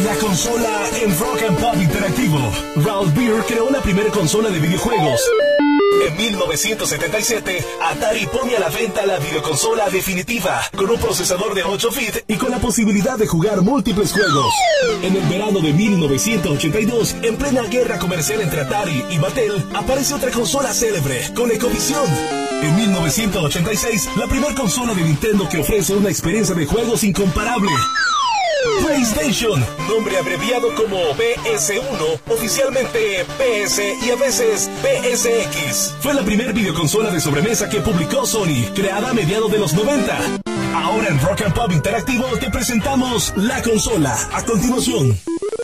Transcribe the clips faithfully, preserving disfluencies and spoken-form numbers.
La consola en Rock and Pop Interactivo. Ralph Beer creó la primera consola de videojuegos. En mil novecientos setenta y siete, Atari pone a la venta la videoconsola definitiva, con un procesador de ocho bits y con la posibilidad de jugar múltiples juegos. En el verano de mil novecientos ochenta y dos, en plena guerra comercial entre Atari y Mattel, aparece otra consola célebre, ColecoVision. En mil novecientos ochenta y seis, la primera consola de Nintendo que ofrece una experiencia de juegos incomparable. PlayStation, nombre abreviado como P S uno, oficialmente P S y a veces P S X. Fue la primera videoconsola de sobremesa que publicó Sony, creada a mediados de los noventa. Ahora en Rock and Pop Interactivo te presentamos la consola. A continuación.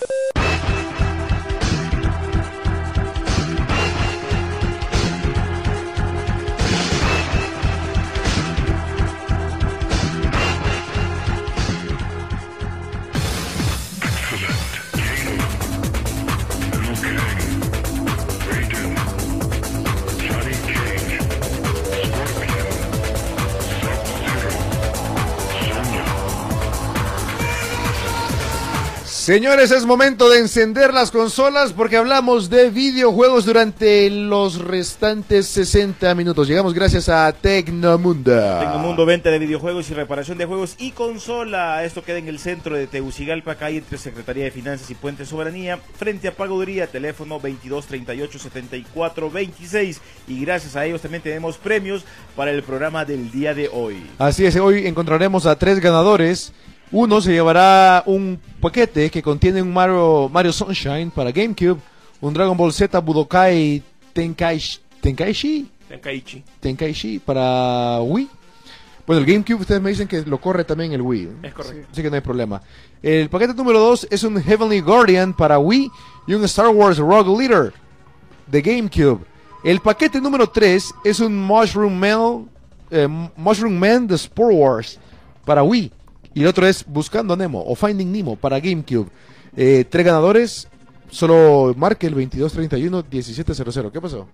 Señores, es momento de encender las consolas porque hablamos de videojuegos durante los restantes sesenta minutos. Llegamos gracias a Tecnomundo. Tecnomundo, venta de videojuegos y reparación de juegos y consola. Esto queda en el centro de Tegucigalpa, calle entre Secretaría de Finanzas y Puente Soberanía, frente a Pagaduría, teléfono veintidós treinta y ocho setenta y cuatro veintiséis. Y gracias a ellos también tenemos premios para el programa del día de hoy. Así es, hoy encontraremos a tres ganadores. Uno se llevará un paquete que contiene un Mario, Mario Sunshine para GameCube, un Dragon Ball Z Budokai Tenkaichi, Tenkaichi, Tenkaichi, Tenkaichi para Wii. Bueno, el GameCube ustedes me dicen que lo corre también el Wii. Es correcto. Así que no hay problema. El paquete número dos es un Heavenly Guardian para Wii y un Star Wars Rogue Leader de GameCube. El paquete número tres es un Mushroom Man, eh, Mushroom Man The Spore Wars para Wii. Y el otro es Buscando a Nemo o Finding Nemo para GameCube. Eh, tres ganadores. Solo marque el veintidós treinta y uno diecisiete cero cero. ¿Qué pasó?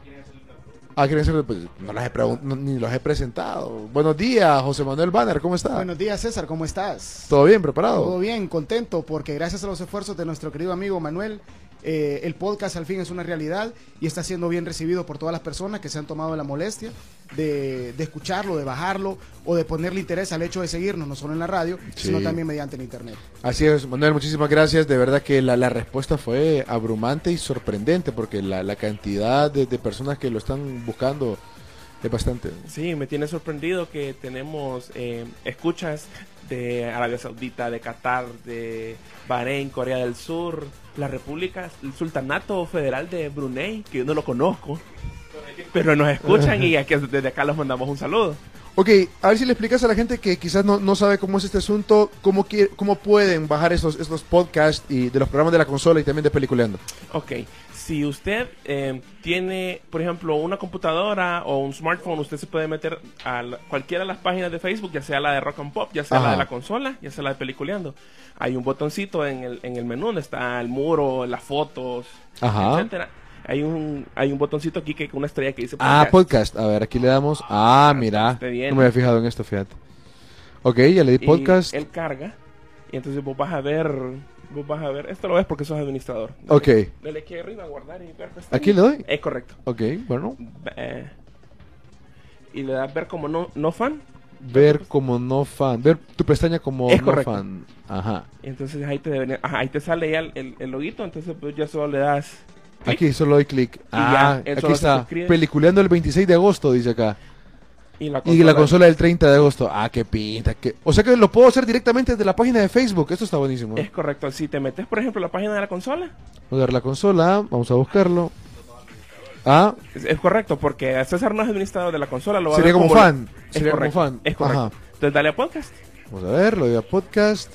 Ah, quieren hacer. Pues, no las he pregun- no, ni los he presentado. Buenos días, José Manuel Banner. ¿Cómo está? Buenos días, César. ¿Cómo estás? ¿Todo bien? ¿Preparado? Todo bien, contento porque gracias a los esfuerzos de nuestro querido amigo Manuel, eh, el podcast al fin es una realidad y está siendo bien recibido por todas las personas que se han tomado la molestia de, de escucharlo, de bajarlo o de ponerle interés al hecho de seguirnos, no solo en la radio, sí, sino también mediante el internet. Así es, Manuel, muchísimas gracias. De verdad que la, la respuesta fue abrumante y sorprendente porque la, la cantidad de, de personas que lo están buscando es bastante. Sí, me tiene sorprendido que tenemos eh, escuchas de Arabia Saudita, de Qatar, de Bahrein, Corea del Sur, la República, el Sultanato Federal de Brunei, que yo no lo conozco, pero nos escuchan y aquí, desde acá los mandamos un saludo. Ok, a ver si le explicas a la gente que quizás no, no sabe cómo es este asunto, cómo, quiere, cómo pueden bajar estos, estos podcasts y de los programas de la consola y también de Peliculeando. Ok, si usted eh, tiene, por ejemplo, una computadora o un smartphone, usted se puede meter a la, cualquiera de las páginas de Facebook, ya sea la de Rock and Pop, ya sea Ajá. la de la consola, ya sea la de Peliculeando. Hay un botoncito en el, en el menú donde está el muro, las fotos, Ajá. etcétera. Hay un hay un botoncito aquí que con una estrella que dice podcast. Ah, podcast. A ver, aquí le damos. Ah, mira. No me había fijado en esto, fíjate. Ok, ya le di podcast. Y él carga. Y entonces vos vas a ver. Vos vas a ver. Esto lo ves porque sos administrador. Dale, ok. Dale aquí arriba, guardar y ver. ¿Aquí le doy? Es correcto. Ok, bueno. Eh, y le das ver como no, no fan. Ver como no fan. Ver tu pestaña como es no correcto. fan. Ajá. Entonces ahí te, debe, ajá, ahí te sale ya el, el, el loguito. Entonces pues ya solo le das. Click. Aquí solo doy clic. Ah, ya, aquí está. Peliculeando el veintiséis de agosto, dice acá. Y la consola, y la consola del treinta de agosto. Ah, qué pinta. Qué... O sea que lo puedo hacer directamente desde la página de Facebook. Esto está buenísimo. Es correcto. Si te metes, por ejemplo, en la página de la consola. Vamos a ver la consola. Vamos a buscarlo. Ah. Es, es correcto, porque César no es administrador de la consola. Lo va Sería a ver como, como fan. Es Sería correcto, como fan. Es correcto. Ajá. Entonces dale a podcast. Vamos a ver, lo doy a podcast.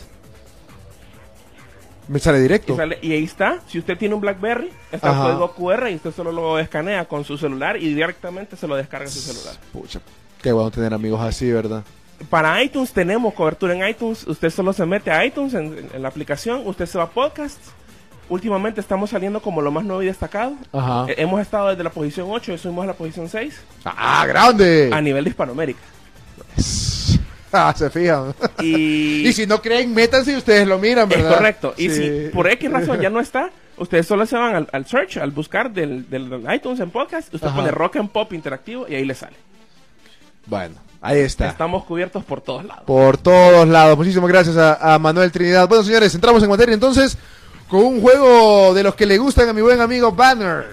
Me sale directo. Y, sale, y ahí está. Si usted tiene un BlackBerry, está el código cu erre y usted solo lo escanea con su celular y directamente se lo descarga en su celular. Pucha, qué bueno tener amigos así, ¿verdad? Para iTunes tenemos cobertura en iTunes. Usted solo se mete a iTunes en, en la aplicación. Usted se va a podcast. Últimamente estamos saliendo como lo más nuevo y destacado. Ajá. Eh, hemos estado desde la posición ocho y subimos a la posición seis. ¡Ah, grande! A nivel de Hispanoamérica. Ah, se fijan. Y, Y si no creen, métanse y ustedes lo miran, es ¿verdad? correcto. Y Sí. si por X razón ya no está, ustedes solo se van al, al search, al buscar del, del iTunes en podcast, usted Ajá. pone Rock and Pop interactivo y ahí le sale. Bueno, ahí está. Estamos cubiertos por todos lados. Por todos lados. Muchísimas gracias a, a Manuel Trinidad. Bueno, señores, entramos en materia entonces con un juego de los que le gustan a mi buen amigo Banner.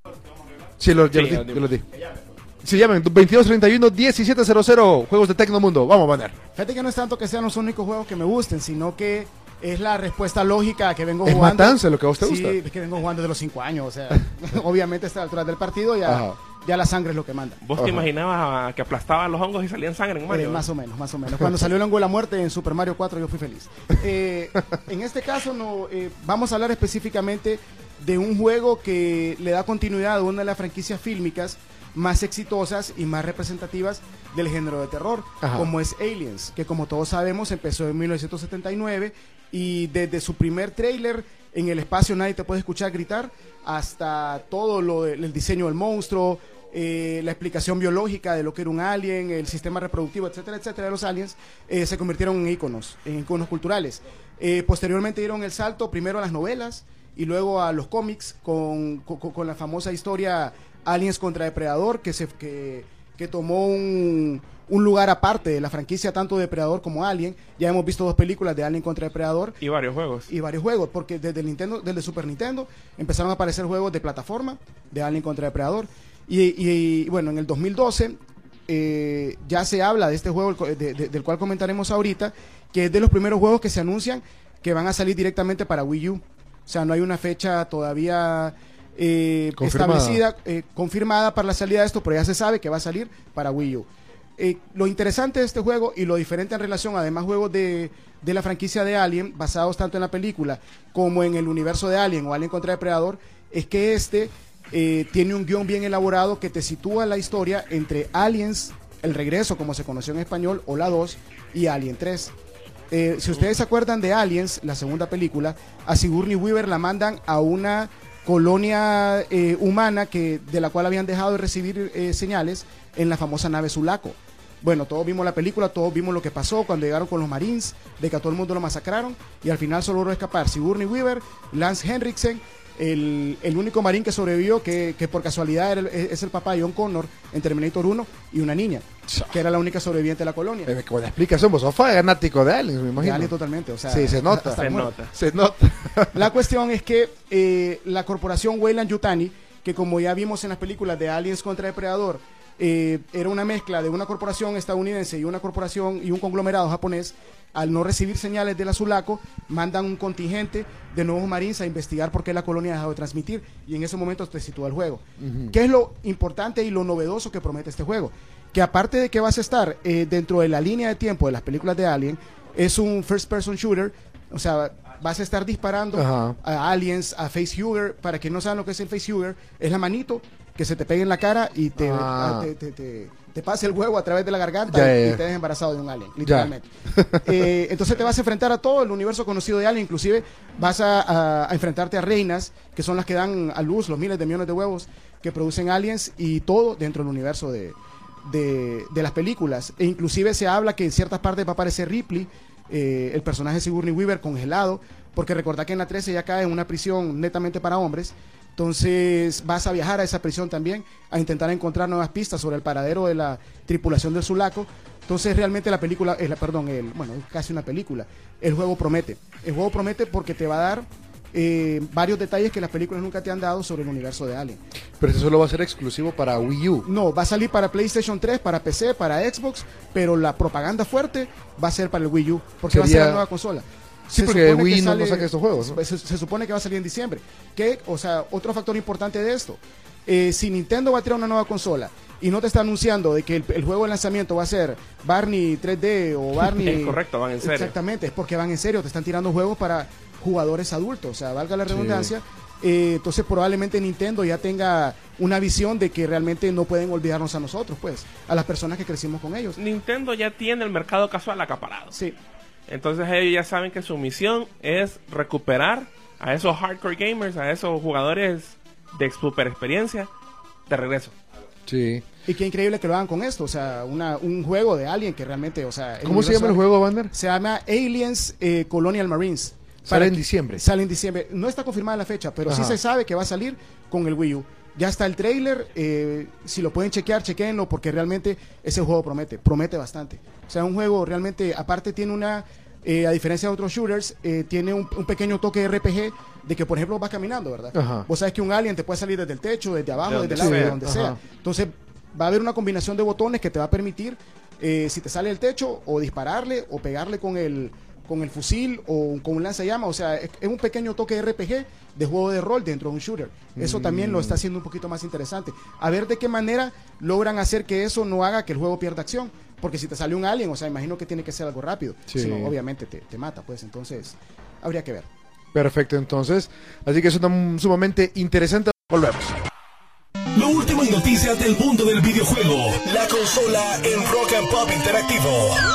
Sí, lo, ya Sí, lo di, ya ya lo di. Se llaman veintidós treinta y uno diecisiete cero cero, juegos de Tecnomundo. Vamos, Banner. Fíjate que no es tanto que sean los únicos juegos que me gusten, sino que es la respuesta lógica que vengo Es jugando. matanza lo que a vos te Sí, gusta. es que vengo jugando desde los cinco años, o sea, obviamente a esta altura del partido ya, Ajá. ya la sangre es lo que manda. ¿Vos Ajá. te imaginabas que aplastaban los hongos y salían sangre en Eh, Mario? más o menos, más o menos. Cuando salió el hongo de la muerte en Super Mario cuatro yo fui feliz. Eh, en este caso no, eh, vamos a hablar específicamente de un juego que le da continuidad a una de las franquicias fílmicas más exitosas y más representativas del género de terror, Ajá. como es Aliens, que como todos sabemos empezó en mil novecientos setenta y nueve y desde su primer tráiler en el espacio nadie te puede escuchar gritar hasta todo lo del el diseño del monstruo, eh, la explicación biológica de lo que era un alien, el sistema reproductivo, etcétera, etcétera, de los aliens, eh, se convirtieron en íconos, en íconos culturales. Eh, posteriormente dieron el salto primero a las novelas y luego a los cómics con, con, con la famosa historia Aliens contra Depredador, que, se, que, que tomó un, un lugar aparte de la franquicia tanto Depredador como Alien. Ya hemos visto dos películas de Alien contra Depredador Y varios juegos. y varios juegos, porque desde el Nintendo, desde Super Nintendo empezaron a aparecer juegos de plataforma de Alien contra Depredador y, y, y, bueno, en el dos mil doce eh, ya se habla de este juego de, de, del cual comentaremos ahorita, que es de los primeros juegos que se anuncian que van a salir directamente para Wii U. O sea, no hay una fecha todavía eh, Confirmada. establecida, eh, confirmada para la salida de esto, pero ya se sabe que va a salir para Wii U. Eh, lo interesante de este juego y lo diferente en relación a demás juegos de, de la franquicia de Alien, basados tanto en la película como en el universo de Alien o Alien contra Depredador, es que este eh, tiene un guión bien elaborado que te sitúa la historia entre Aliens, el regreso como se conoció en español, o la dos, y Alien tres. Eh, si ustedes se acuerdan de Aliens, la segunda película, a Sigourney Weaver la mandan a una colonia eh, humana que de la cual habían dejado de recibir eh, señales en la famosa nave Sulaco. Bueno, todos vimos la película, todos vimos lo que pasó cuando llegaron con los Marines, de que a todo el mundo lo masacraron y al final solo logró escapar Sigourney Weaver, Lance Henriksen, el, el único marín que sobrevivió, que, que por casualidad era el- es el papá de John Connor en Terminator uno, y una niña, que era la única sobreviviente de la colonia. Eh, con la explicación, vos sos fanático de Aliens, me De imagino. Alien totalmente, o sea, Sí, se nota. hasta Se el muerto. nota. Se nota. La cuestión es que eh, la corporación Weyland Yutani, que como ya vimos en las películas de Aliens contra Depredador, eh, era una mezcla de una corporación estadounidense y una corporación y un conglomerado japonés. Al no recibir señales de la Sulaco, mandan un contingente de nuevos marines a investigar por qué la colonia ha dejado de transmitir, y en ese momento te sitúa el juego. ¿Qué es lo importante y lo novedoso que promete este juego? Que aparte de que vas a estar eh, dentro de la línea de tiempo de las películas de Alien, es un first person shooter, o sea, vas a estar disparando Ajá. a aliens, a facehugger. Para que no saben lo que es el facehugger, es la manito que se te pega en la cara y te, Ah. ah, te, te, te- te pasa el huevo a través de la garganta Ya, y, ya, y ya. te dejas embarazado de un alien, literalmente. Eh, entonces te vas a enfrentar a todo el universo conocido de Alien, inclusive vas a, a- a enfrentarte a reinas, que son las que dan a luz los miles de millones de huevos que producen aliens, y todo dentro del universo de, de, de las películas. E inclusive se habla que en ciertas partes va a aparecer Ripley, eh, el personaje de Sigourney Weaver, congelado, porque recordad que en la trece ya cae en una prisión netamente para hombres. Entonces vas a viajar a esa prisión también a intentar encontrar nuevas pistas sobre el paradero de la tripulación del Sulaco. Entonces realmente la película, eh, la, perdón, el, bueno, es casi una película. El juego promete. El juego promete porque te va a dar eh, varios detalles que las películas nunca te han dado sobre el universo de Alien. Pero eso solo va a ser exclusivo para Wii U. No, va a salir para PlayStation tres, para P C, para Xbox, pero la propaganda fuerte va a ser para el Wii U, porque va a ser Sería- la nueva consola. Sí, Se porque supone Wii que no, no sale- saca estos juegos, ¿no? Se, se supone que va a salir en diciembre. Que, o sea, otro factor importante de esto, eh, si Nintendo va a tirar una nueva consola y no te está anunciando de que el, el juego de lanzamiento va a ser Barney tres D o Barney... Es correcto, van en serio. Exactamente, es porque van en serio, te están tirando juegos para jugadores adultos, o sea, valga la redundancia. Eh, entonces probablemente Nintendo ya tenga una visión de que realmente no pueden olvidarnos a nosotros, pues, a las personas que crecimos con ellos. Nintendo ya tiene el mercado casual acaparado. Sí, Entonces ellos ya saben que su misión es recuperar a esos hardcore gamers, a esos jugadores de super experiencia, de regreso. Sí. Y qué increíble que lo hagan con esto, o sea, una, un juego de Alien que realmente, o sea... ¿Cómo se llama el juego, Vander? Se llama Aliens eh, Colonial Marines. Sale en que- diciembre. Sale en diciembre. No está confirmada la fecha, pero Ajá. sí se sabe que va a salir con el Wii U. Ya está el trailer, eh, si lo pueden chequear, chequenlo, porque realmente ese juego promete, promete bastante. O sea, un juego realmente, aparte tiene una, eh, a diferencia de otros shooters, eh, tiene un, un pequeño toque de R P G, de que por ejemplo vas caminando, ¿verdad? Ajá. Vos sabes que un alien te puede salir desde el techo, desde abajo, De desde el donde lado, de sea. donde Ajá. sea. Entonces va a haber una combinación de botones que te va a permitir, eh, si te sale del techo, o dispararle, o pegarle con el, con el fusil, o con un lanzallamas. O sea, es, es un pequeño toque de R P G de juego de rol dentro de un shooter. Eso Mm. también lo está haciendo un poquito más interesante. A ver de qué manera logran hacer que eso no haga que el juego pierda acción. Porque si te sale un alien, o sea, imagino que tiene que ser algo rápido. Sí. Si no, obviamente te, te mata, pues. Entonces, habría que ver. Perfecto, entonces. Así que es una, sumamente interesante. Volvemos. Lo último en noticias del mundo del videojuego. La consola en Rock and Pop Interactivo.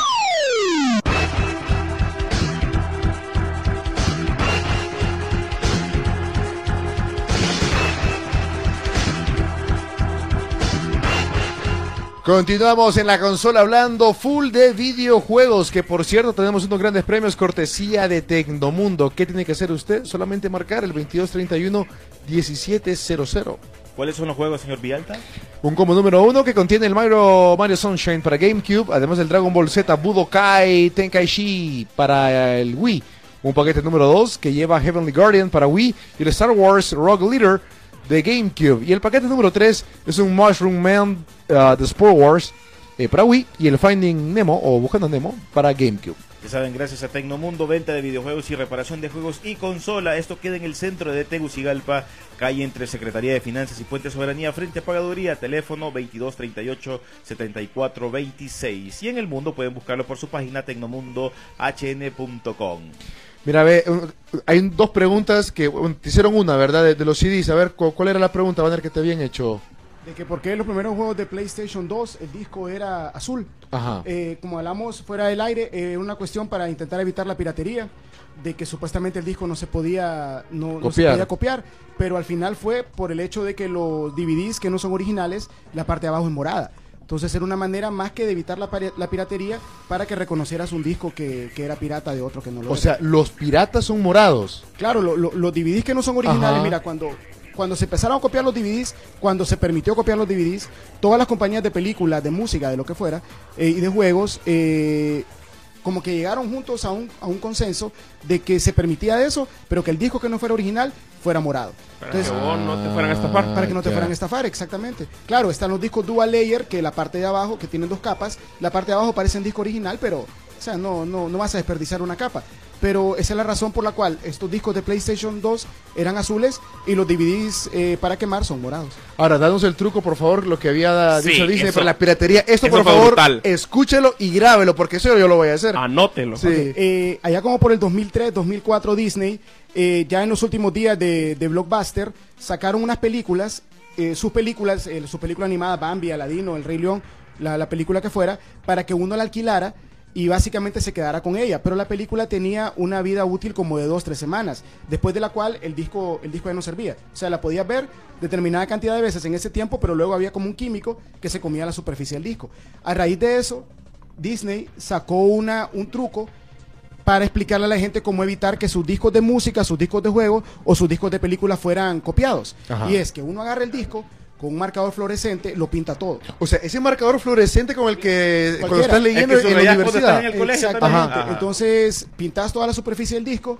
Continuamos en la consola hablando full de videojuegos, que por cierto tenemos unos grandes premios cortesía de Tecnomundo. ¿Qué tiene que hacer usted? Solamente marcar el veintidós treinta y uno diecisiete cero cero. ¿Cuáles son los juegos, señor Villalta? Un combo número uno que contiene el Mario, Mario Sunshine para GameCube, además del Dragon Ball Z Budokai Tenkaichi para el Wii. Un paquete número dos que lleva Heavenly Guardian para Wii y el Star Wars Rogue Leader de GameCube. Y el paquete número tres es un Mushroom Man uh, de Spore Wars eh, para Wii y el Finding Nemo o Buscando a Nemo para GameCube. Ya saben, gracias a Tecnomundo, venta de videojuegos y reparación de juegos y consola. Esto queda en el centro de Tegucigalpa, calle entre Secretaría de Finanzas y Puente Soberanía, frente a Pagaduría, teléfono veintidós treinta y ocho setenta y cuatro veintiséis. Y en el mundo pueden buscarlo por su página tecnomundo h n punto com. Mira, ve, un- hay dos preguntas que bueno, te hicieron una, ¿verdad? De, de los C Ds. A ver, ¿cu- ¿cuál era la pregunta, Banner, que te habían hecho? De que por qué los primeros juegos de PlayStation dos el disco era azul. Ajá. Eh, como hablamos fuera del aire, eh, una cuestión para intentar evitar la piratería, de que supuestamente el disco no se podía no, no se Copiar. podía copiar, pero al final fue por el hecho de que los D V Ds que no son originales, la parte de abajo es morada. Entonces era una manera más que de evitar la, pari- la piratería para que reconocieras un disco que, que era pirata de otro que no lo O era. sea, los piratas son morados. Claro, lo- lo- los D V Ds que no son originales, Ajá. mira, cuando, cuando se empezaron a copiar los D V Ds, cuando se permitió copiar los D V Ds, todas las compañías de películas, de música, de lo que fuera, eh, y de juegos, eh, como que llegaron juntos a un, a un consenso de que se permitía eso, pero que el disco que no fuera original fuera morado. Para Entonces, que vos no te fueran a estafar. para que no te ya. fueran a estafar, exactamente. Claro, están los discos dual layer, que la parte de abajo, que tienen dos capas, la parte de abajo parece un disco original, pero, o sea, no, no, no vas a desperdiciar una capa. Pero esa es la razón por la cual estos discos de PlayStation dos eran azules y los D V Ds eh, para quemar son morados. Ahora, danos el truco, por favor, lo que había Sí, dicho Disney eso- para la piratería. Esto, eso por fue favor, brutal. escúchelo y grábelo, porque eso yo lo voy a hacer. Anótelo. Sí. Eh, allá como por el dos mil tres, dos mil cuatro Disney, eh, ya en los últimos días de, de Blockbuster, sacaron unas películas, eh, sus películas, eh, su película animada Bambi, Aladino, El Rey León, la, la película que fuera, para que uno la alquilara y básicamente se quedara con ella. Pero la película tenía una vida útil como de dos, tres semanas, después de la cual el disco, el disco ya no servía. O sea, la podías ver determinada cantidad de veces en ese tiempo, pero luego había como un químico que se comía la superficie del disco. A raíz de eso, Disney sacó una, un truco para explicarle a la gente cómo evitar que sus discos de música, sus discos de juego o sus discos de película fueran copiados. Ajá. Y es que uno agarra el disco con un marcador fluorescente, lo pinta todo. O sea, ese marcador fluorescente con el que cuando Cualquiera. estás leyendo Es que en la subrayas cuando universidad. estás en el colegio Exactamente. también. Ajá. Entonces, pintas toda la superficie del disco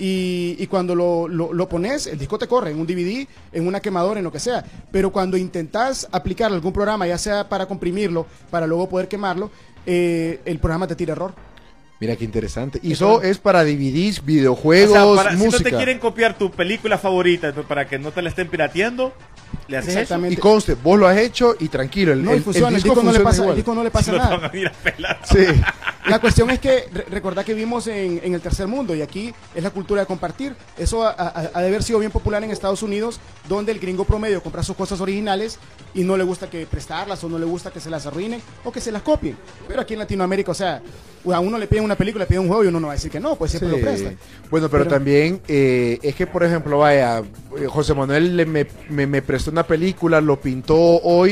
y, y cuando lo, lo, lo pones, el disco te corre en un D V D, en una quemadora, en lo que sea. Pero cuando intentas aplicar algún programa, ya sea para comprimirlo, para luego poder quemarlo, eh, el programa te tira error. Mira qué interesante. Y eso es para D V Ds, videojuegos, O sea, para- si música. no te quieren copiar tu película favorita entonces, para que no te la estén pirateando, le haces eso. Exactamente. Y conste, vos lo has hecho y tranquilo. El, No, y el- funciona, el el disco disco, no le funciona pasa, el igual. disco no le pasa Si no te nada. van a ir a pelar. Sí. La cuestión es que re- recordad que vivimos en, en el tercer mundo y aquí es la cultura de compartir. Eso ha, ha- ha de haber sido bien popular en Estados Unidos, donde el gringo promedio compra sus cosas originales y no le gusta que prestarlas o no le gusta que se las arruinen o que se las copien. Pero aquí en Latinoamérica, o sea, a uno le piden una película, le piden un juego y uno no va a decir que no, pues siempre Sí. lo presta. Bueno, pero, Pero- también eh, es que, por ejemplo, vaya, eh, José Manuel le- me, me, me prestó una película, lo pintó hoy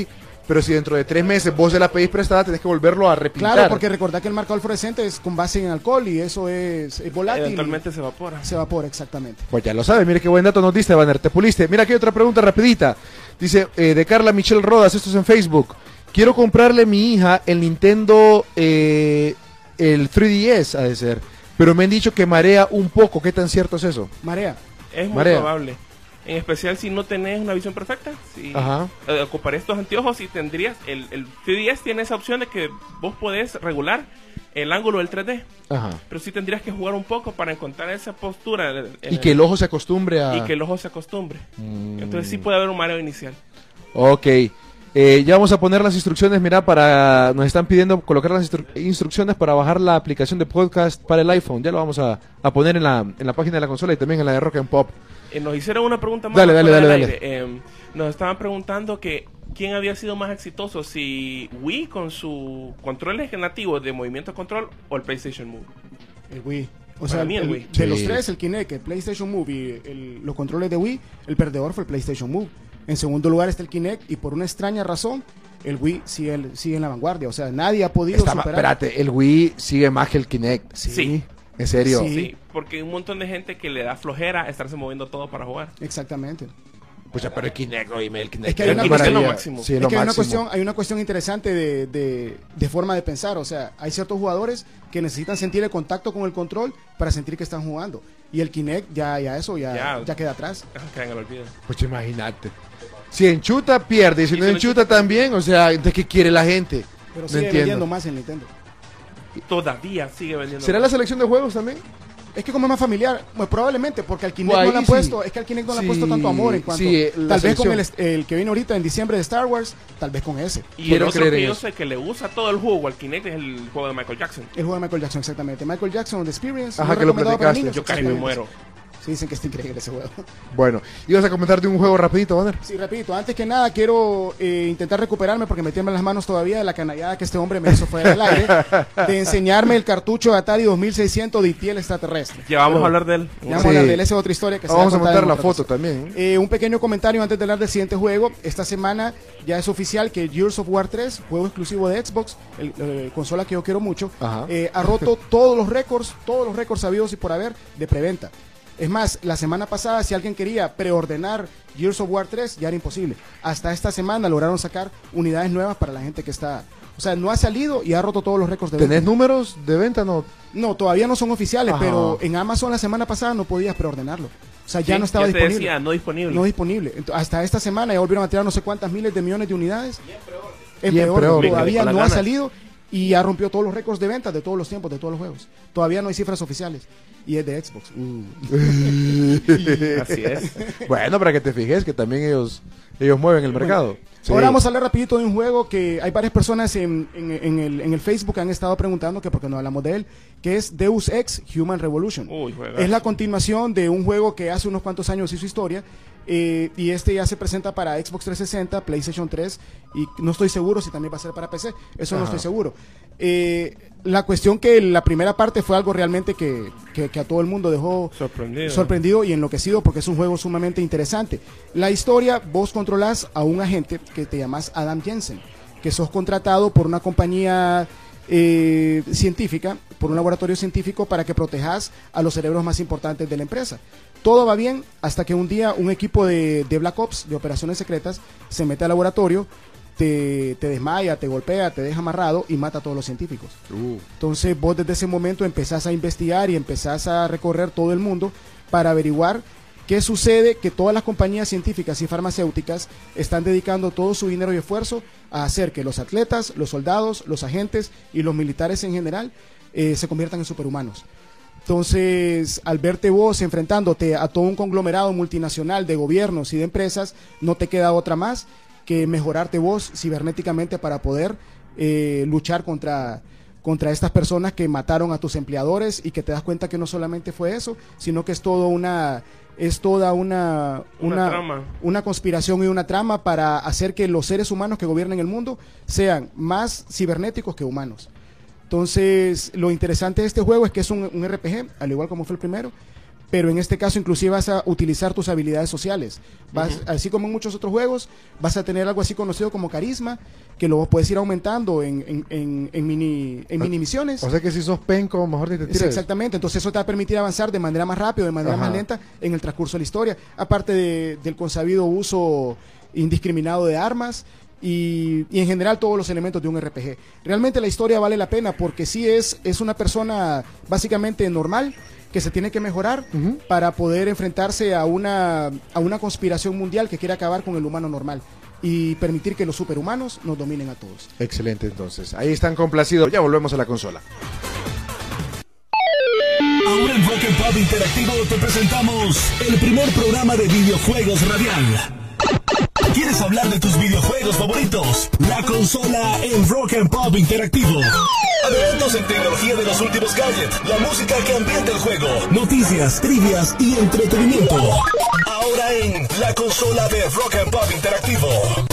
Pero si dentro de tres meses vos se la pedís prestada, tenés que volverlo a repintar. Claro, porque recordad que el marcador fluorescente es con base en alcohol y eso es, es volátil. Eventualmente se evapora. Se evapora, exactamente. Pues ya lo sabes, mire qué buen dato nos diste, Banner, te puliste. Mira, aquí hay otra pregunta rapidita. Dice, eh, de Carla Michelle Rodas, esto es en Facebook. Quiero comprarle a mi hija el Nintendo, eh, el tres D S, ha de ser. Pero me han dicho que marea un poco. ¿Qué tan cierto es eso? Marea. Es muy Marea. probable. En especial si no tenés una visión perfecta. Si Ajá. eh, ocuparías estos anteojos y tendrías... El, el tres D S tiene esa opción de que vos podés regular el ángulo del tres D. Ajá. Pero sí tendrías que jugar un poco para encontrar esa postura. en Y que el ojo se acostumbre a... Y que el ojo se acostumbre. Mm. Entonces sí puede haber un mareo inicial. Ok. Eh, ya vamos a poner las instrucciones, mira, para... Nos están pidiendo colocar las instru- instrucciones para bajar la aplicación de podcast para el iPhone. Ya lo vamos a, a poner en la, en la página de la consola y también en la de Rock and Pop. Eh, nos hicieron una pregunta más. Dale, dale, fuera dale, del dale. aire. Eh, nos estaban preguntando que quién había sido más exitoso, si Wii con su controles nativos de movimiento control o el PlayStation Move. El Wii. O Para sea, mí el el- Wii. de Sí. los tres, el Kinect, el PlayStation Move y el- los controles de Wii, el perdedor fue el PlayStation Move. En segundo lugar está el Kinect y por una extraña razón, el Wii sigue, el- sigue en la vanguardia. O sea, nadie ha podido Está ma- superar. espérate, el Wii sigue más que el Kinect. Sí, Sí. ¿En serio? Sí. Sí, porque hay un montón de gente que le da flojera estarse moviendo todo para jugar. exactamente. Pucha, pero el Kinect, oíme, el Kinect. Es que hay es una una cuestión- maravilla. máximo. Sí, Es lo que hay una, máximo. cuestión, hay una cuestión interesante de, de, de forma de pensar. O sea, hay ciertos jugadores que necesitan sentir el contacto con el control para sentir que están jugando. Y el Kinect, ya, ya eso, ya, Ya. ya queda atrás. Que en el olvido. Pues imagínate. Si enchuta, pierde. Y si Y no si no enchuta enchuta, también, o sea, ¿de qué quiere la gente? Pero No sigue entiendo. vendiendo más en Nintendo. Todavía sigue vendiendo. ¿Será la selección de juegos también? Es que como es más familiar, pues probablemente, porque al Kinect Pues no le ahí han sí. puesto, es que al Kinect no le han Sí, puesto tanto amor en cuanto, sí, la tal vez con el, selección. el que viene ahorita en diciembre de Star Wars, tal vez con ese. Y Quiero el otro creer que en yo eso. sé que le usa todo el juego al Kinect es el juego de Michael Jackson. El juego de Michael Jackson, exactamente. Michael Jackson, The Experience. Ajá, muy que lo recomendado para platicaste. niños, Yo casi me exactamente. muero. Sí, dicen que está increíble ese juego. Bueno, ibas a comentar de un juego rapidito, Banner. Sí, repito, antes que nada quiero eh, intentar recuperarme porque me tiemblan las manos todavía de la canallada que este hombre me hizo fuera del aire de enseñarme el cartucho de Atari dos mil seiscientos de E T el extraterrestre. Ya vamos Pero- a hablar de él. Ya vamos Sí. a hablar de él, esa es otra historia que se va Vamos a contar montar en la otra foto ocasión. también. Eh, un pequeño comentario antes de hablar del siguiente juego. Esta semana ya es oficial que Gears of War tres, juego exclusivo de Xbox, el, eh, consola que yo quiero mucho, Ajá. eh, ha roto todos los récords, todos los récords sabidos y por haber de preventa. Es más, la semana pasada, si alguien quería preordenar Gears of War tres, ya era imposible. Hasta esta semana lograron sacar unidades nuevas para la gente que está... O sea, no ha salido y ha roto todos los récords de ¿Tenés venta. números de venta? No. No, todavía no son oficiales, Ajá. pero en Amazon la semana pasada no podías preordenarlo. O sea, ya Sí, no estaba te disponible. decía, no disponible. No disponible. Ent- hasta esta semana ya volvieron a tirar no sé cuántas miles de millones de unidades. En Y en preorden. preorden. Todavía Con las no ha ganas. salido y ya rompió todos los récords de venta de todos los tiempos, de todos los juegos. Todavía no hay cifras oficiales. Y es de Xbox. Uh. Así es. Bueno, para que te fijes que también ellos ellos mueven el mercado. Sí. Ahora vamos a hablar rapidito de un juego que hay varias personas en, en- en el, en el Facebook que han estado preguntando que por qué no hablamos de él, que es Deus Ex Human Revolution. Uy, juegazo. Es la continuación de un juego que hace unos cuantos años hizo historia, eh, y este ya se presenta para Xbox trescientos sesenta, PlayStation tres, y no estoy seguro si también va a ser para P C, eso no Ajá. estoy seguro. Eh, la cuestión que la primera parte fue algo realmente que, que- que a todo el mundo dejó Sorprendido. sorprendido y enloquecido porque es un juego sumamente interesante. La historia, vos controlás a un agente que te llamas Adam Jensen, que sos contratado por una compañía eh, científica, por un laboratorio científico para que protejas a los cerebros más importantes de la empresa. Todo va bien hasta que un día un equipo de, de Black Ops, de operaciones secretas, se mete al laboratorio, te, te desmaya, te golpea, te deja amarrado y mata a todos los científicos. Uh, Entonces vos desde ese momento empezás a investigar y empezás a recorrer todo el mundo para averiguar qué sucede, que todas las compañías científicas y farmacéuticas están dedicando todo su dinero y esfuerzo a hacer que los atletas, los soldados, los agentes y los militares en general eh, se conviertan en superhumanos. Entonces, al verte vos enfrentándote a todo un conglomerado multinacional de gobiernos y de empresas, no te queda otra más que mejorarte vos cibernéticamente para poder eh, luchar contra, contra estas personas que mataron a tus empleadores, y que te das cuenta que no solamente fue eso, sino que es todo una es toda una Una trama. una conspiración y una trama para hacer que los seres humanos que gobiernen el mundo sean más cibernéticos que humanos. Entonces, lo interesante de este juego es que es un, un R P G, al igual como fue el primero, pero en este caso inclusive vas a utilizar tus habilidades sociales. Vas, uh-huh. Así como en muchos otros juegos, vas a tener algo así conocido como carisma, que lo puedes ir aumentando en, en, en, en mini en mini misiones. O sea que si sos penco, mejor te tiras. Exactamente, entonces eso te va a permitir avanzar de manera más rápida, de manera Ajá. más lenta en el transcurso de la historia. Aparte de, del consabido uso indiscriminado de armas y, y en general todos los elementos de un R P G. Realmente la historia vale la pena porque sí es, es una persona básicamente normal que se tiene que mejorar uh-huh. para poder enfrentarse a una, a una conspiración mundial que quiere acabar con el humano normal y permitir que los superhumanos nos dominen a todos. Excelente, entonces. Ahí están complacidos. Ya volvemos a la consola. Ahora en Rock and Pop Interactivo te presentamos el primer programa de videojuegos radial. ¿Quieres hablar de tus videojuegos favoritos? La consola en Rock and Pop Interactivo. Adelantos en tecnología de los últimos gadgets, la música que ambienta el juego, noticias, trivias y entretenimiento. Ahora en la consola de Rock and Pop Interactivo.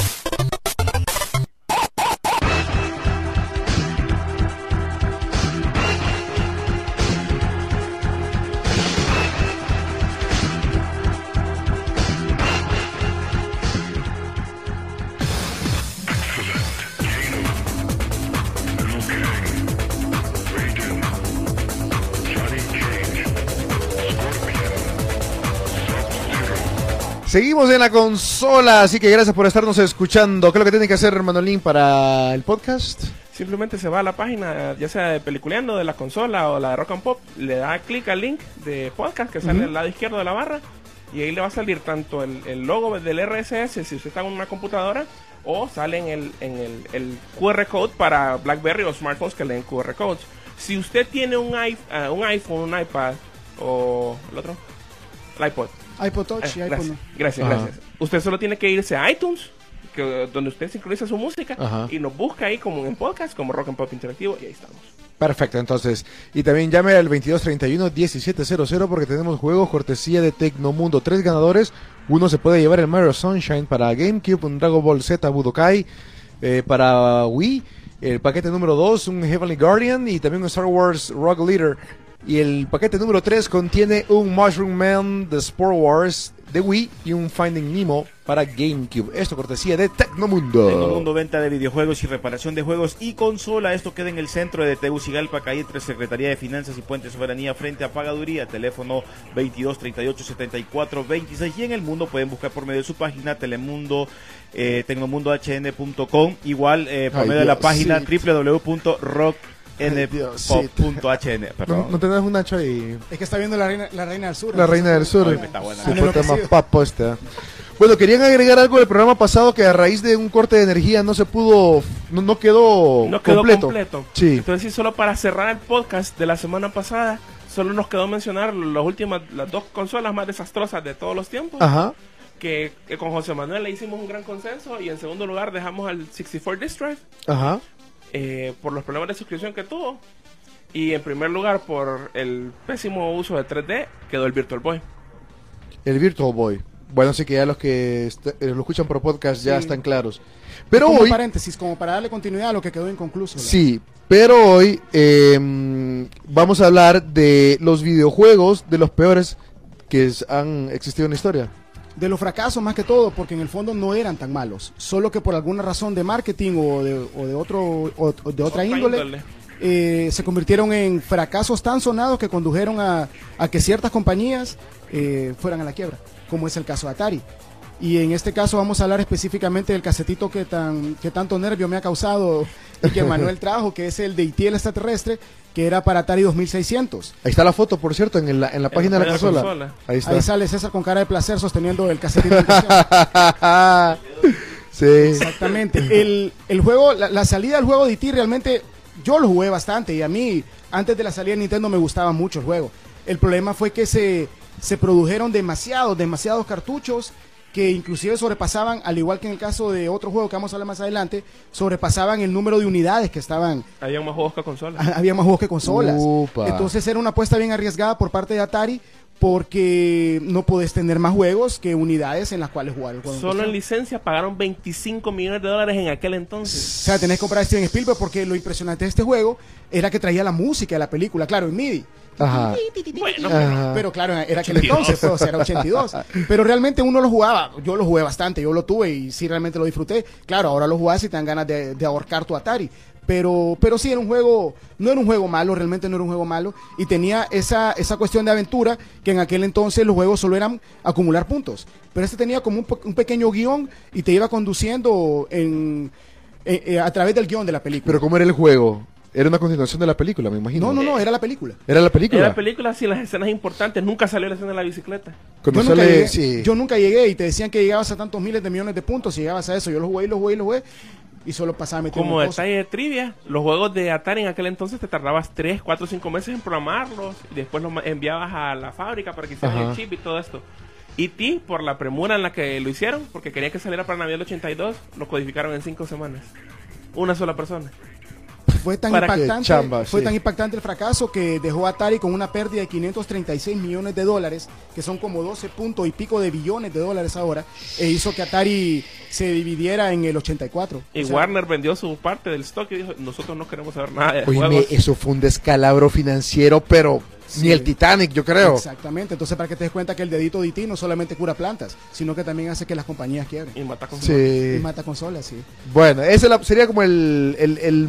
Seguimos en la consola, así que gracias por estarnos escuchando. ¿Qué es lo que tiene que hacer Manolín para el podcast? Simplemente se va a la página, ya sea de Peliculeando, de la consola o la de Rock and Pop, le da clic al link de podcast que sale uh-huh. al lado izquierdo de la barra y ahí le va a salir tanto el, el logo del R S S si usted está en una computadora o sale en el, en el, el Q R code para BlackBerry o smartphones que leen Q R codes. Si usted tiene un, uh, un iPhone, un iPad o el otro, el iPod. iPod Touch eh, y iPod Gracias, no. gracias, gracias. Usted solo tiene que irse a iTunes, que, donde usted sincroniza su música Ajá. y nos busca ahí como en podcast, como Rock and Pop Interactivo y ahí estamos. Perfecto, entonces. Y también llame al veintidós treinta y uno diecisiete cero cero porque tenemos juegos cortesía de Tecnomundo. Tres ganadores. Uno se puede llevar el Mario Sunshine para GameCube, un Dragon Ball Z Budokai eh, para Wii. El paquete número dos, un Heavenly Guardian y también un Star Wars Rogue Leader. Y el paquete número tres contiene un Mushroom Man de Sport Wars de Wii y un Finding Nemo para GameCube. Esto cortesía de Tecnomundo. Tecnomundo, venta de videojuegos y reparación de juegos y consola. Esto queda en el centro de Tegucigalpa, calle entre Secretaría de Finanzas y Puente Soberanía, frente a Pagaduría. Teléfono veintidós treinta y ocho setenta y cuatro veintiséis. Y en el mundo pueden buscar por medio de su página Telemundo, eh, tecnomundo h n punto com. Igual eh, por Ay, medio Dios, de la página sí. w w w punto rock n pop punto h n. No, no tenés un Nacho ahí. Es que está viendo la reina, la reina del sur. La reina del sur. Ay, está buena. Sí, fue tema papo este. Bueno, querían agregar algo del programa pasado que a raíz de un corte de energía no se pudo, no, no quedó no quedó completo. completo. Sí. Entonces, sí, solo para cerrar el podcast de la semana pasada, solo nos quedó mencionar las últimas, las dos consolas más desastrosas de todos los tiempos. Ajá. Que, que con José Manuel le hicimos un gran consenso y en segundo lugar dejamos al sesenta y cuatro Disk Drive. Ajá. Eh, por los problemas de suscripción que tuvo. Y en primer lugar, por el pésimo uso de tres D, quedó el Virtual Boy. El Virtual Boy. Bueno, sí que ya los que est- lo escuchan por podcast ya sí. están claros. Pero como hoy... paréntesis, como para darle continuidad a lo que quedó inconcluso. ¿no? Sí, pero hoy eh, vamos a hablar de los videojuegos, de los peores que han existido en la historia. De los fracasos más que todo, porque en el fondo no eran tan malos, solo que por alguna razón de marketing o de, o de otro o, o de otra, otra índole, índole. Eh, se convirtieron en fracasos tan sonados que condujeron a, a que ciertas compañías eh, fueran a la quiebra, como es el caso de Atari. Y en este caso vamos a hablar específicamente del casetito que tan que tanto nervio me ha causado y que Manuel trajo, que es el de E T el extraterrestre, que era para Atari dos mil seiscientos. Ahí está la foto, por cierto, en la, en la página de la consola. consola. Ahí, está. Ahí sale César con cara de placer sosteniendo el casetito. Sí. Exactamente. El, el juego, la, la salida del juego de E T realmente yo lo jugué bastante y a mí antes de la salida de Nintendo me gustaba mucho el juego. El problema fue que se, se produjeron demasiados, demasiados cartuchos que inclusive sobrepasaban, al igual que en el caso de otro juego que vamos a hablar más adelante, sobrepasaban el número de unidades que estaban. Había más juegos que consolas. Había más juegos que consolas. Upa. Entonces era una apuesta bien arriesgada por parte de Atari, porque no podés tener más juegos que unidades en las cuales jugar el juego. Solo en licencia pagaron veinticinco millones de dólares en aquel entonces. O sea, tenés que comprar a Steven Spielberg porque lo impresionante de este juego era que traía la música de la película, claro, en MIDI. Ajá. Bueno, Ajá. Pero claro, era aquel ochenta y dos. entonces, pues, o sea, era ochenta y dos. Pero realmente uno lo jugaba, yo lo jugué bastante, yo lo tuve y sí realmente lo disfruté. Claro, ahora lo jugás y te dan ganas de, de ahorcar tu Atari. Pero, pero sí era un juego, no era un juego malo, realmente no era un juego malo. Y tenía esa, esa cuestión de aventura que en aquel entonces los juegos solo eran acumular puntos. Pero este tenía como un, un pequeño guión y te iba conduciendo en, eh, eh, a través del guión de la película. Pero ¿cómo era el juego? Era una continuación de la película, me imagino. No, no, no, era la película. Era la película. En la película, sí, las escenas importantes. Nunca salió la escena de la bicicleta. Cuando Yo nunca, sale, llegué, sí. yo nunca llegué y te decían que llegabas a tantos miles de millones de puntos y llegabas a eso. Yo lo jugué y lo jugué y lo jugué y solo pasaba metiendo Como cosas. detalle de trivia, los juegos de Atari en aquel entonces te tardabas tres, cuatro, cinco meses en programarlos y después los ma- enviabas a la fábrica para que hicieran Ajá. el chip y todo esto. E T, por la premura en la que lo hicieron, porque querían que saliera para Navidad del ochenta y dos, lo codificaron en cinco semanas. Una sola persona. Fue tan Para que impactante, chamba, fue sí. tan impactante el fracaso que dejó a Atari con una pérdida de quinientos treinta y seis millones de dólares, que son como doce puntos y pico de billones de dólares ahora, e hizo que Atari se dividiera en el ochenta y cuatro. Y O sea, Warner vendió su parte del stock y dijo, nosotros no queremos saber nada de Oíme, juegos. eso fue un descalabro financiero, pero Sí. ni el Titanic, yo creo. Exactamente, entonces para que te des cuenta que el dedito de I T no solamente cura plantas, sino que también hace que las compañías quiebren. Y mata con Y Sí. mata consolas, sí. Bueno, ese la- sería como el, el, el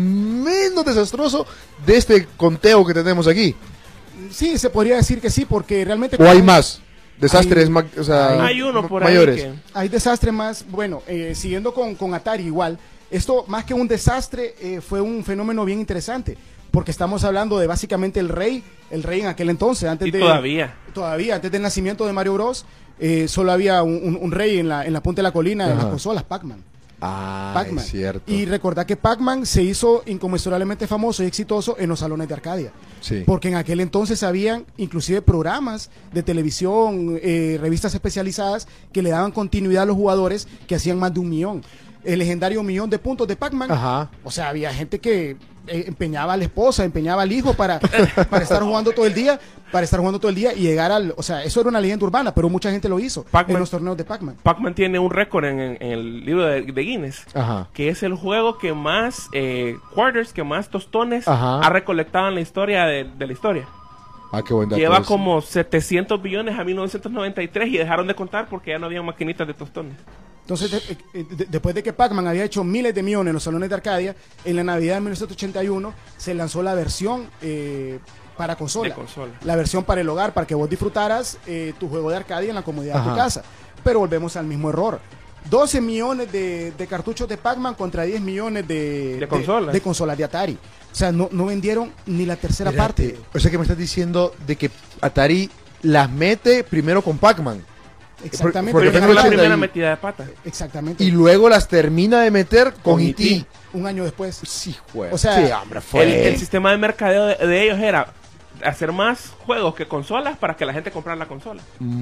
menos desastroso de este conteo que tenemos aquí. Sí, se podría decir que sí, porque realmente... ¿O hay más? Desastres, Hay- ma- o sea, Hay uno por mayores. ahí que... Hay desastre más, bueno, eh, siguiendo con, con Atari igual, esto más que un desastre eh, fue un fenómeno bien interesante, porque estamos hablando de básicamente el rey, el rey en aquel entonces, antes Y de... todavía. Todavía, antes del nacimiento de Mario Bros, eh, solo había un, un- un rey en la, en la punta de la colina en Ajá. las consolas, Pac-Man. Ah, Pac-Man. es cierto. Y recordad que Pac-Man se hizo inconmensurablemente famoso y exitoso en los salones de Arcadia. Sí. Porque en aquel entonces habían inclusive programas de televisión, eh, revistas especializadas que le daban continuidad a los jugadores que hacían más de un millón. El legendario millón de puntos de Pac-Man. Ajá. O sea, había gente que eh, empeñaba a la esposa, empeñaba al hijo para, para estar jugando todo el día, para estar jugando todo el día y llegar al... O sea, eso era una leyenda urbana, pero mucha gente lo hizo Pac-Man. en los torneos de Pac-Man. Pac-Man tiene un récord en, en- en el libro de, de Guinness, Ajá. que es el juego que más eh, quarters, que más tostones Ajá. ha recolectado en la historia de, de la historia. Ah, qué buen dato. Lleva ese. como setecientos billones a mil novecientos noventa y tres y dejaron de contar porque ya no había maquinitas de tostones. Entonces, de- eh, de- después de que Pac-Man había hecho miles de millones en los salones de Arcadia, en la Navidad de mil novecientos ochenta y uno se lanzó la versión eh, para consola. De consola. La versión para el hogar, para que vos disfrutaras eh, tu juego de Arcadia en la comodidad de Ajá. tu casa. Pero volvemos al mismo error. doce millones de, de cartuchos de Pac-Man contra diez millones de, De consolas. de consolas de Atari. O sea, no, no vendieron ni la tercera Espérate, parte. O sea que me estás diciendo de que Atari las mete primero con Pac-Man Exactamente. porque Pero esa tengo fue la la primera ochenta y- metida de pata. Exactamente. y luego las termina de meter con, Con E E T. T. Un año después. Sí, güey. O sea, sí, hombre, fue. El, el sistema de mercadeo de, de ellos era hacer más juegos que consolas para que la gente comprara la consola.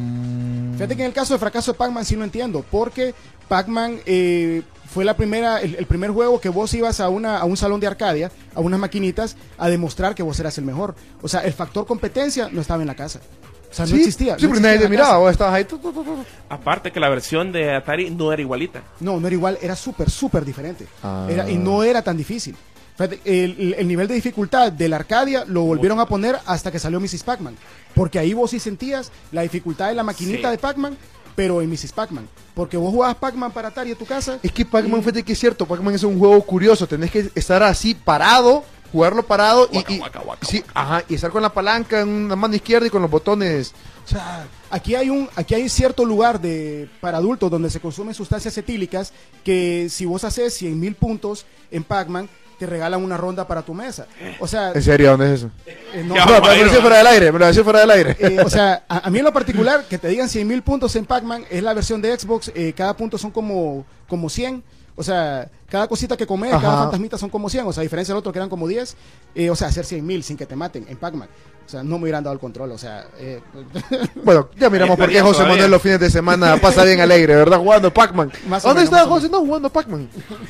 Mm, Fíjate que en el caso de fracaso de Pac-Man sí lo entiendo, porque Pac-Man eh, fue la primera, el, el primer juego que vos ibas a, una, a un salón de Arcadia, a unas maquinitas, a demostrar que vos eras el mejor. O sea, el factor competencia no estaba en la casa. O sea, no sí, existía. Sí, no porque existía nadie en te la miraba, casa. vos estabas ahí. tu, tu, tu, tu. Aparte que la versión de Atari no era igualita. No, no era igual, era súper, súper diferente. Ah. Era, y no era tan difícil. Fíjate, el, el- el nivel de dificultad de la Arcadia lo volvieron a poner hasta que salió missus Pac-Man. Porque ahí vos sí sentías la dificultad de la maquinita Sí. de Pac-Man, pero en missus Pac-Man. Porque vos jugabas Pac-Man para Atari en tu casa. Es que Pac-Man, fíjate que es cierto, Pac-Man es un juego curioso, tenés que estar así parado, jugarlo parado y, Guaca, y- guaca, guaca, sí, ajá, y estar con la palanca en la mano izquierda y con los botones. O sea, Aquí hay un aquí hay cierto lugar de para adultos donde se consumen sustancias etílicas que si vos haces cien mil puntos en Pac-Man te regalan una ronda para tu mesa. O sea, ¿en serio dónde es eso? eh, no, Ya, No, va, pero me lo decía va. fuera del aire, me lo decía fuera del aire. eh, o sea, a, a mí en lo particular que te digan cien mil puntos en Pac-Man es la versión de Xbox, eh, cada punto son como como cien. O sea, cada cosita que comes, Ajá. cada fantasmita son como cien. O sea, a diferencia del otro que eran como diez. eh, o sea, hacer cien mil sin que te maten en Pac-Man. O sea, no me hubieran dado el control. O sea, eh, Bueno, ya miramos por qué Experiencia José todavía. Manuel los fines de semana pasa bien alegre, ¿verdad? Jugando Pac-Man. Más o ¿Dónde menos, está más o José? No, jugando Pac-Man.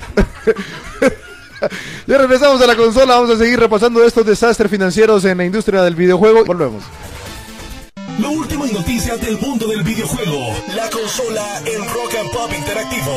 Ya regresamos a la consola, vamos a seguir repasando estos desastres financieros en la industria del videojuego. Volvemos. Lo último en noticias del mundo del videojuego. La consola en Rock and Pop Interactivo.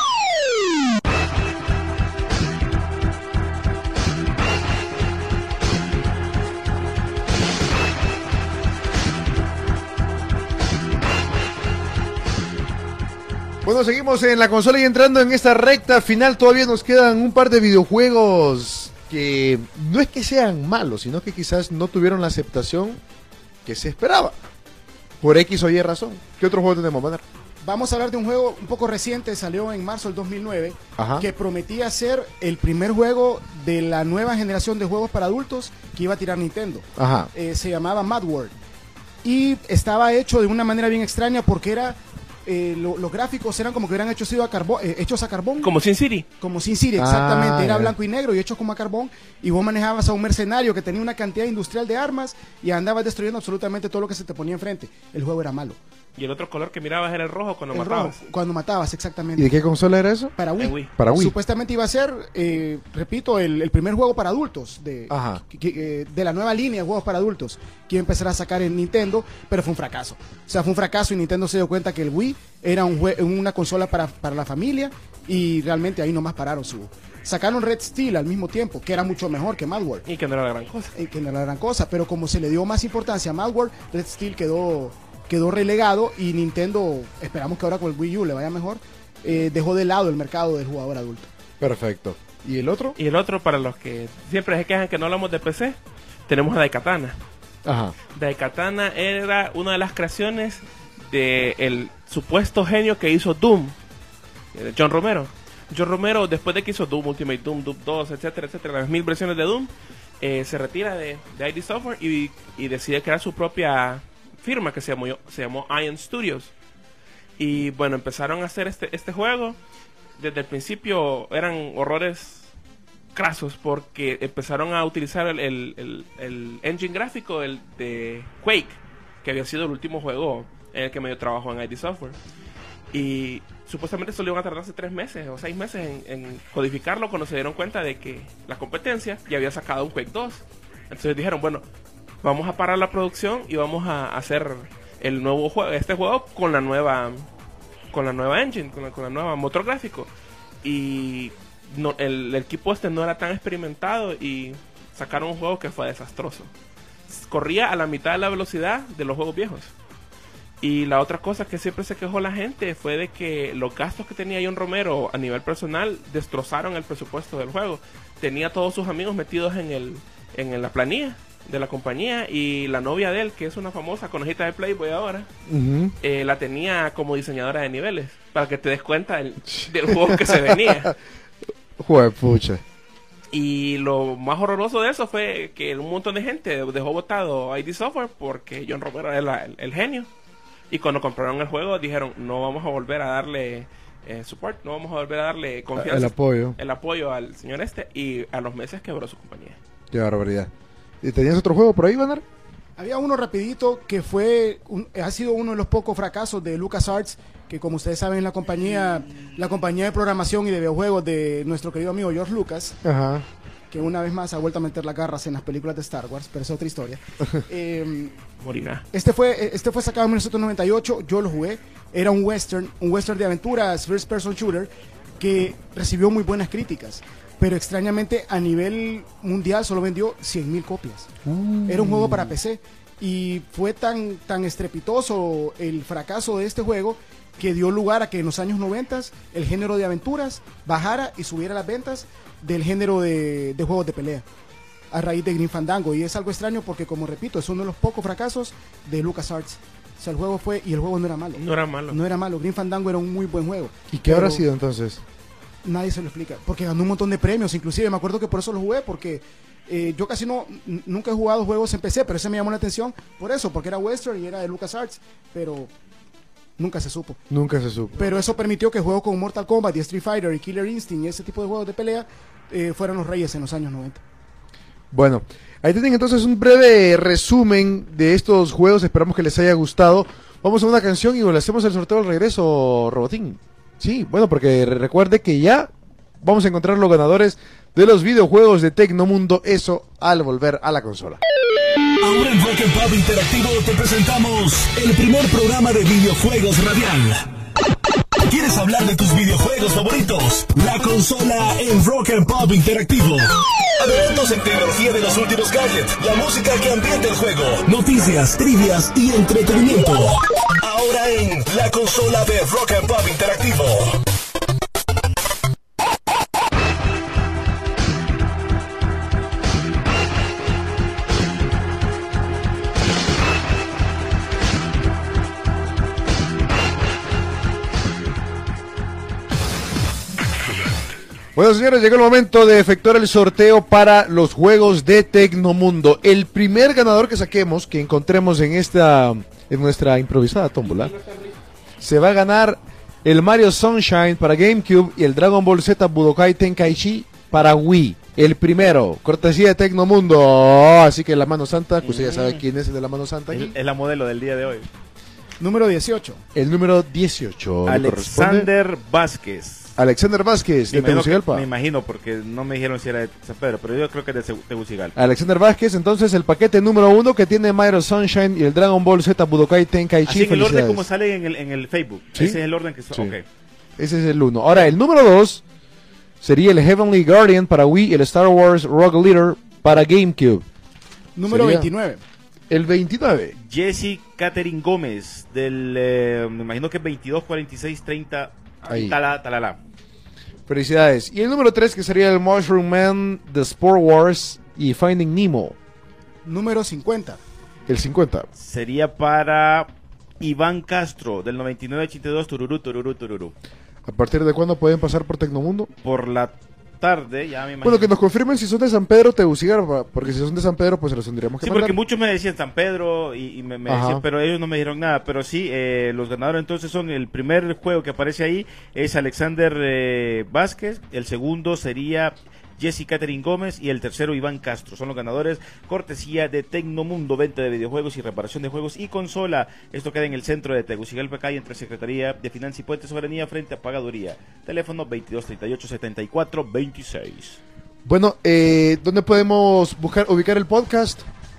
Bueno, seguimos en la consola y entrando en esta recta final. Todavía nos quedan un par de videojuegos que no es que sean malos, sino que quizás no tuvieron la aceptación que se esperaba. Por X o Y razón. ¿Qué otro juego tenemos, Banner? Vamos a hablar de un juego un poco reciente, salió en marzo del dos mil nueve, Ajá. que prometía ser el primer juego de la nueva generación de juegos para adultos que iba a tirar Nintendo. Ajá. Eh, se llamaba Mad World. Y estaba hecho de una manera bien extraña porque era... Eh, lo, los gráficos eran como que hubieran hecho, sido a carbón, eh, hechos a carbón. Como Sin City. Como Sin City, exactamente. Ah, era ya. blanco y negro y hechos como a carbón. Y vos manejabas a un mercenario que tenía una cantidad industrial de armas y andabas destruyendo absolutamente todo lo que se te ponía enfrente. El juego era malo. Y el otro color que mirabas era el rojo cuando El matabas. rojo, cuando matabas, ¿Y exactamente. de qué consola era eso? Para Wii. Eh, Wii. Para Wii. Supuestamente iba a ser, eh, repito, el, el primer juego para adultos de, Ajá. que- que- eh, de la nueva línea de juegos para adultos que iba a empezar a sacar en Nintendo, pero fue un fracaso. O sea, fue un fracaso y Nintendo se dio cuenta que el Wii era un jue- una consola para, para la familia y realmente ahí nomás pararon su... Sacaron Red Steel al mismo tiempo, que era mucho mejor que Mad World, Y que no era la gran cosa. eh, que no era la gran cosa, pero como se le dio más importancia a Mad World, Red Steel quedó, quedó relegado y Nintendo, esperamos que ahora con el Wii U le vaya mejor, eh, dejó de lado el mercado del jugador adulto. Perfecto. ¿Y el otro? Y el otro, para los que siempre se quejan que no hablamos de P C, tenemos a Daikatana. Ajá. Daikatana era una de las creaciones del supuesto genio que hizo Doom, eh, John Romero. John Romero, después de que hizo Doom, Ultimate Doom, Doom dos, etcétera, etcétera, las mil versiones de Doom, eh, se retira de, de I D Software y, y decide crear su propia firma que se llamó, se llamó Ion Studios. Y bueno, empezaron a hacer este, este juego. Desde el principio eran horrores crasos porque empezaron a utilizar el, el, el, el engine gráfico el de Quake, que había sido el último juego en el que medio trabajó en I D Software. Y supuestamente solo iban a tardarse tres meses o seis meses en, en codificarlo cuando se dieron cuenta de que la competencia ya había sacado un Quake dos. Entonces dijeron, bueno, vamos a parar la producción y vamos a hacer el nuevo juego, este juego con la nueva con la nueva engine, con la, con la nueva motor gráfico. Y no, el, el equipo este no era tan experimentado y sacaron un juego que fue desastroso. Corría a la mitad de la velocidad de los juegos viejos. Y la otra cosa que siempre se quejó la gente fue de que los gastos que tenía John Romero a nivel personal destrozaron el presupuesto del juego. Tenía a todos sus amigos metidos en el en la planilla de la compañía y la novia de él, que es una famosa conejita de Playboy ahora, Uh-huh. eh, la tenía como diseñadora de niveles, para que te des cuenta del, del juego que se venía. Juepucha. Y lo más horroroso de eso fue que un montón de gente dejó botado I D Software porque John Romero era la- el, el genio. Y cuando compraron el juego dijeron, no vamos a volver a darle eh, support, no vamos a volver a darle confianza, El apoyo. el apoyo al señor este, y a los meses quebró su compañía. Qué barbaridad. ¿Y tenías otro juego por ahí, Banner? Había uno rapidito que fue un- ha sido uno de los pocos fracasos de LucasArts, que como ustedes saben es la compañía la compañía de programación y de videojuegos de nuestro querido amigo George Lucas, Ajá. que una vez más ha vuelto a meter las garras en las películas de Star Wars, pero es otra historia. Eh, Morirá. este fue este fue sacado en mil novecientos noventa y ocho, yo lo jugué, era un western, un western de aventuras, first person shooter, que recibió muy buenas críticas, pero extrañamente a nivel mundial solo vendió cien mil copias. Era un juego para P C y fue tan, tan estrepitoso el fracaso de este juego que dio lugar a que en los años noventa el género de aventuras bajara y subiera las ventas del género de, de juegos de pelea a raíz de Grim Fandango. Y es algo extraño porque, como repito, es uno de los pocos fracasos de LucasArts. O sea, el juego fue, y el juego no era malo. No era malo. No era malo. Grim Fandango era un muy buen juego. ¿Y qué habrá Pero sido entonces? Nadie se lo explica. Porque ganó un montón de premios. Inclusive me acuerdo que por eso lo jugué. Porque eh, yo casi no n- nunca he jugado juegos en P C. Pero ese me llamó la atención por eso. Porque era western y era de LucasArts. Pero nunca se supo. Nunca se supo. Pero eso permitió que juegos como Mortal Kombat y Street Fighter y Killer Instinct y ese tipo de juegos de pelea eh, fueran los reyes en los años noventa. Bueno, ahí tienen entonces un breve resumen de estos juegos. Esperamos que les haya gustado. Vamos a una canción y le hacemos el sorteo al regreso, Robotín. Sí, bueno, porque re- recuerde que ya vamos a encontrar los ganadores de los videojuegos de Tecnomundo, eso al volver a la consola. Ahora en Rock and Pop Interactivo te presentamos el primer programa de videojuegos radial. ¿Quieres hablar de tus videojuegos favoritos? La consola en Rock and Pop Interactivo. Adelantos en tecnología de los últimos gadgets, la música que ambienta el juego, noticias, trivias y entretenimiento. Ahora en la consola de Rock and Pop Interactivo. Bueno, señores, llegó el momento de efectuar el sorteo para los juegos de Tecnomundo. El primer ganador que saquemos, que encontremos en esta, en nuestra improvisada tómbola, se va a ganar el Mario Sunshine para GameCube y el Dragon Ball Z Budokai Tenkaichi para Wii. El primero, cortesía de Tecnomundo. Oh, así que la mano santa, que usted ya sabe quién es el de la mano santa aquí. Es, es la modelo del día de hoy. Número dieciocho. El número dieciocho. Alexander Vázquez. Alexander Vázquez, de Tegucigalpa. Me imagino, porque no me dijeron si era de San Pedro, pero yo creo que es de Tegucigalpa. Alexander Vázquez, entonces el paquete número uno que tiene Mario Sunshine y el Dragon Ball Z Budokai Tenkaichi. Así en el orden como sale en el, en el Facebook. ¿Sí? Ese es el orden que son. Sí. Okay. Ese es el uno. Ahora, el número dos sería el Heavenly Guardian para Wii y el Star Wars Rogue Leader para GameCube. Número Sería veintinueve. El veintinueve. Jesse Catherine Gómez, del, eh, me imagino que veintidós cuarenta y seis treinta. Ahí. Tala, talala. Felicidades. Y el número tres que sería el Mushroom Man, The Sport Wars y Finding Nemo. Número cincuenta. El cincuenta. Sería para Iván Castro, del noventa y nueve ochenta y dos, tururú, tururú, tururú. ¿A partir de cuándo pueden pasar por Tecnomundo? Por la tarde, ya me imagino. Bueno, que nos confirmen si son de San Pedro o Tegucigalpa, porque si son de San Pedro, pues se los tendríamos que Sí, mandar. porque muchos me decían San Pedro y, y me, me decían, pero ellos no me dijeron nada. Pero sí, eh, los ganadores entonces son, el primer juego que aparece ahí es Alexander eh, Vázquez, el segundo sería Jesse Catherine Gómez y el tercero Iván Castro. Son los ganadores, cortesía de Tecnomundo, venta de videojuegos y reparación de juegos y consola. Esto queda en el centro de Tegucigalpa, calle entre Secretaría de Finanzas y Puente Soberanía frente a Pagaduría. Teléfono veintidós treinta y ocho setenta y cuatro veintiséis. Bueno, eh, ¿dónde podemos buscar, ubicar el podcast?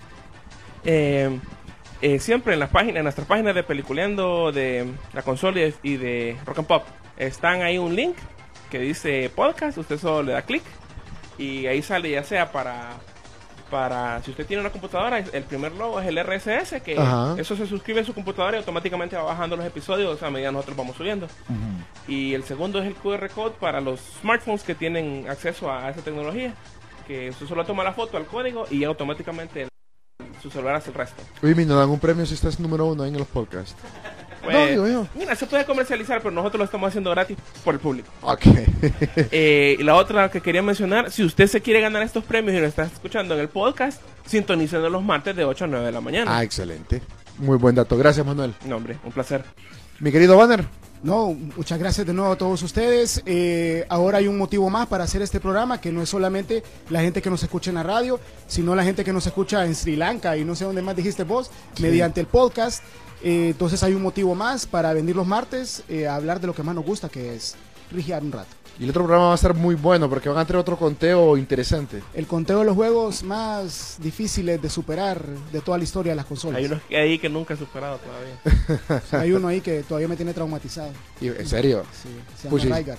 Eh, eh, siempre en las páginas, en nuestras páginas de Peliculeando, de la consola y de Rock and Pop, están ahí un link que dice podcast. Usted solo le da clic y ahí sale, ya sea para para si usted tiene una computadora, el primer logo es el R S S, que Ajá. eso se suscribe a su computadora y automáticamente va bajando los episodios a medida que nosotros vamos subiendo. Uh-huh. Y el segundo es el Q R code para los smartphones que tienen acceso a esa tecnología, que usted solo toma la foto al código y ya automáticamente el, su celular hace el resto. Oye, ¿me nos dan un premio si estás número uno ahí en los podcasts? Pues, no, digo yo. Mira, se puede comercializar, pero nosotros lo estamos haciendo gratis por el público. Ok. eh, y la otra que quería mencionar, si usted se quiere ganar estos premios y lo está escuchando en el podcast, sintonícenos los martes de ocho a nueve de la mañana. Ah, excelente. Muy buen dato. Gracias, Manuel. No, hombre, un placer. Mi querido Banner. No, muchas gracias de nuevo a todos ustedes. Eh, ahora hay un motivo más para hacer este programa, que no es solamente la gente que nos escucha en la radio, sino la gente que nos escucha en Sri Lanka y no sé dónde más dijiste vos, sí, mediante el podcast. Eh, entonces hay un motivo más para venir los martes eh, a hablar de lo que más nos gusta, que es rigiar un rato. Y el otro programa va a estar muy bueno porque van a tener otro conteo interesante. El conteo de los juegos más difíciles de superar de toda la historia de las consolas. Hay unos ahí que nunca he superado todavía. O sea, hay uno ahí que todavía me tiene traumatizado. ¿En serio? Sí, se llama Rygar.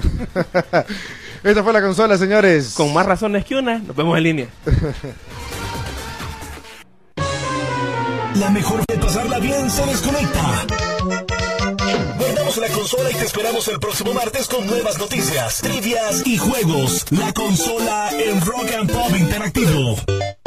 Esta fue la consola, señores. Con más razones que una, nos vemos en línea. La mejor de pasarla bien se desconecta. Guardamos la consola y te esperamos el próximo martes con nuevas noticias, trivias y juegos. La consola en Rock and Pop Interactivo.